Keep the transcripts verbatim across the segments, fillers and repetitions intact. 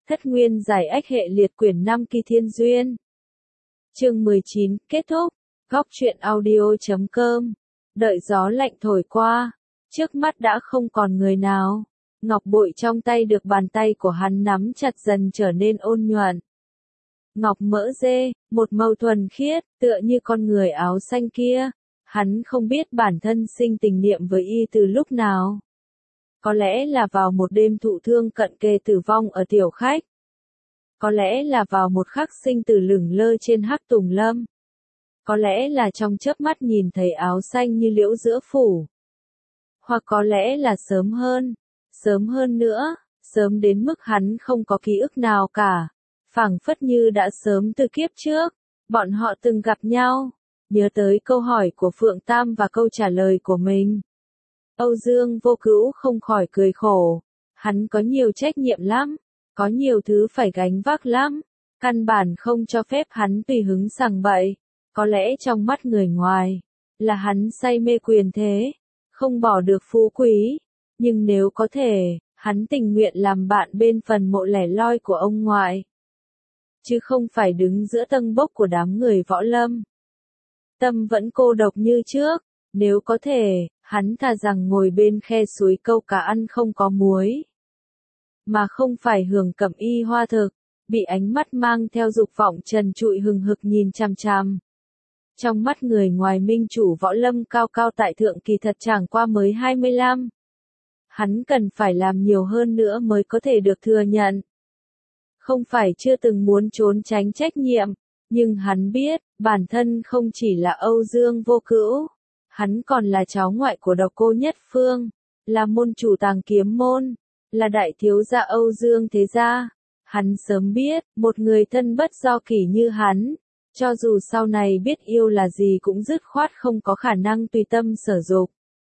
Thất nguyên giải ách hệ liệt quyển năm Kỳ Thiên Duyên. Chương mười chín, kết thúc. Góc truyện audio chấm com. Đợi gió lạnh thổi qua, trước mắt đã không còn người nào. Ngọc bội trong tay được bàn tay của hắn nắm chặt dần trở nên ôn nhuận. Ngọc mỡ dê, một màu thuần khiết, tựa như con người áo xanh kia. Hắn không biết bản thân sinh tình niệm với y từ lúc nào. Có lẽ là vào một đêm thụ thương cận kề tử vong ở tiểu khách. Có lẽ là vào một khắc sinh tử lửng lơ trên hắc tùng lâm. Có lẽ là trong chớp mắt nhìn thấy áo xanh như liễu giữa phủ. Hoặc có lẽ là sớm hơn, sớm hơn nữa, sớm đến mức hắn không có ký ức nào cả. Phảng phất như đã sớm từ kiếp trước, bọn họ từng gặp nhau. Nhớ tới câu hỏi của Phượng Tam và câu trả lời của mình. Âu Dương Vô Cữu không khỏi cười khổ. Hắn có nhiều trách nhiệm lắm, có nhiều thứ phải gánh vác lắm. Căn bản không cho phép hắn tùy hứng sằng bậy. Có lẽ trong mắt người ngoài, là hắn say mê quyền thế, không bỏ được phú quý. Nhưng nếu có thể, hắn tình nguyện làm bạn bên phần mộ lẻ loi của ông ngoại. Chứ không phải đứng giữa tâng bốc của đám người võ lâm. Tâm vẫn cô độc như trước, nếu có thể, hắn thà rằng ngồi bên khe suối câu cá ăn không có muối. Mà không phải hưởng cẩm y hoa thực, bị ánh mắt mang theo dục vọng trần trụi hừng hực nhìn chằm chằm. Trong mắt người ngoài minh chủ võ lâm cao cao tại thượng kỳ thật chẳng qua mới hai mươi lăm. Hắn cần phải làm nhiều hơn nữa mới có thể được thừa nhận. Không phải chưa từng muốn trốn tránh trách nhiệm, nhưng hắn biết, bản thân không chỉ là Âu Dương Vô Cữu. Hắn còn là cháu ngoại của Độc Cô Nhất Phương, là môn chủ Tàng Kiếm môn, là đại thiếu gia Âu Dương thế gia. Hắn sớm biết, một người thân bất do kỷ như hắn, cho dù sau này biết yêu là gì cũng dứt khoát không có khả năng tùy tâm sở dục.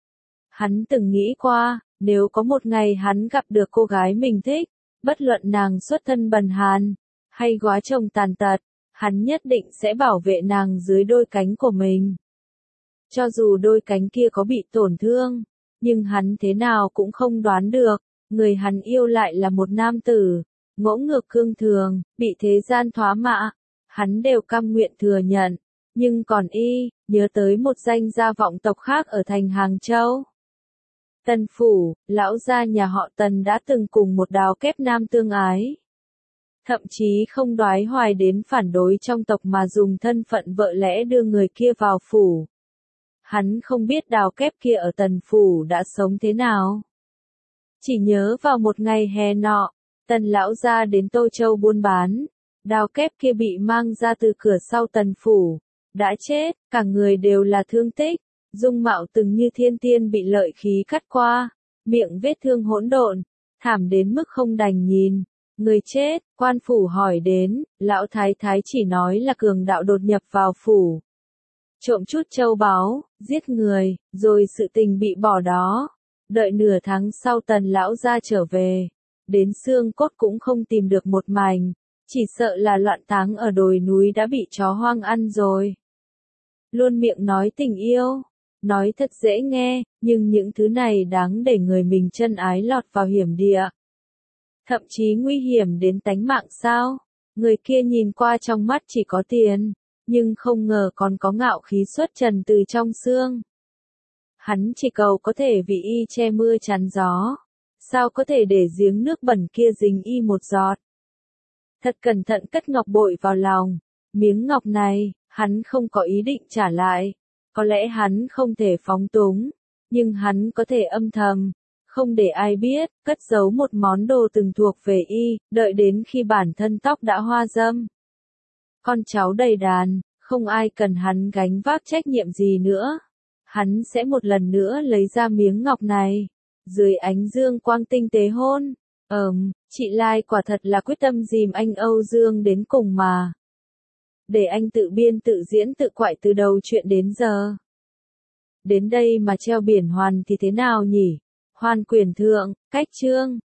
Hắn từng nghĩ qua, nếu có một ngày hắn gặp được cô gái mình thích, bất luận nàng xuất thân bần hàn, hay góa chồng tàn tật, hắn nhất định sẽ bảo vệ nàng dưới đôi cánh của mình. Cho dù đôi cánh kia có bị tổn thương, nhưng hắn thế nào cũng không đoán được, người hắn yêu lại là một nam tử, ngỗ ngược cương thường, bị thế gian thoá mạ, hắn đều cam nguyện thừa nhận. Nhưng còn y, nhớ tới một danh gia vọng tộc khác ở thành Hàng Châu. Tần Phủ, lão gia nhà họ Tần đã từng cùng một đào kép nam tương ái. Thậm chí không đoái hoài đến phản đối trong tộc mà dùng thân phận vợ lẽ đưa người kia vào phủ. Hắn không biết đào kép kia ở Tần Phủ đã sống thế nào. Chỉ nhớ vào một ngày hè nọ, Tần lão gia đến Tô Châu buôn bán. Đào kép kia bị mang ra từ cửa sau Tần Phủ. Đã chết, cả người đều là thương tích. Dung mạo từng như thiên tiên bị lợi khí cắt qua. Miệng vết thương hỗn độn, thảm đến mức không đành nhìn. Người chết, quan phủ hỏi đến, lão thái thái chỉ nói là cường đạo đột nhập vào phủ. Trộm chút châu báu, giết người, rồi sự tình bị bỏ đó. Đợi nửa tháng sau Tần lão gia trở về. Đến xương cốt cũng không tìm được một mảnh. Chỉ sợ là loạn táng ở đồi núi đã bị chó hoang ăn rồi. Luôn miệng nói tình yêu. Nói thật dễ nghe, nhưng những thứ này đáng để người mình chân ái lọt vào hiểm địa. Thậm chí nguy hiểm đến tánh mạng sao? Người kia nhìn qua trong mắt chỉ có tiền, nhưng không ngờ còn có ngạo khí xuất trần từ trong xương. Hắn chỉ cầu có thể vì y che mưa chắn gió. Sao có thể để giếng nước bẩn kia dính y một giọt? Thật cẩn thận cất ngọc bội vào lòng. Miếng ngọc này, hắn không có ý định trả lại. Có lẽ hắn không thể phóng túng, nhưng hắn có thể âm thầm, không để ai biết, cất giấu một món đồ từng thuộc về y, đợi đến khi bản thân tóc đã hoa râm. Con cháu đầy đàn, không ai cần hắn gánh vác trách nhiệm gì nữa. Hắn sẽ một lần nữa lấy ra miếng ngọc này, dưới ánh dương quang tinh tế hôn. Ừm, chị Lai quả thật là quyết tâm dìm anh Âu Dương đến cùng mà. Để anh tự biên tự diễn tự quại từ đầu chuyện đến giờ. Đến đây mà treo biển hoàn thì thế nào nhỉ? Hoàn quyền thượng, cách chương.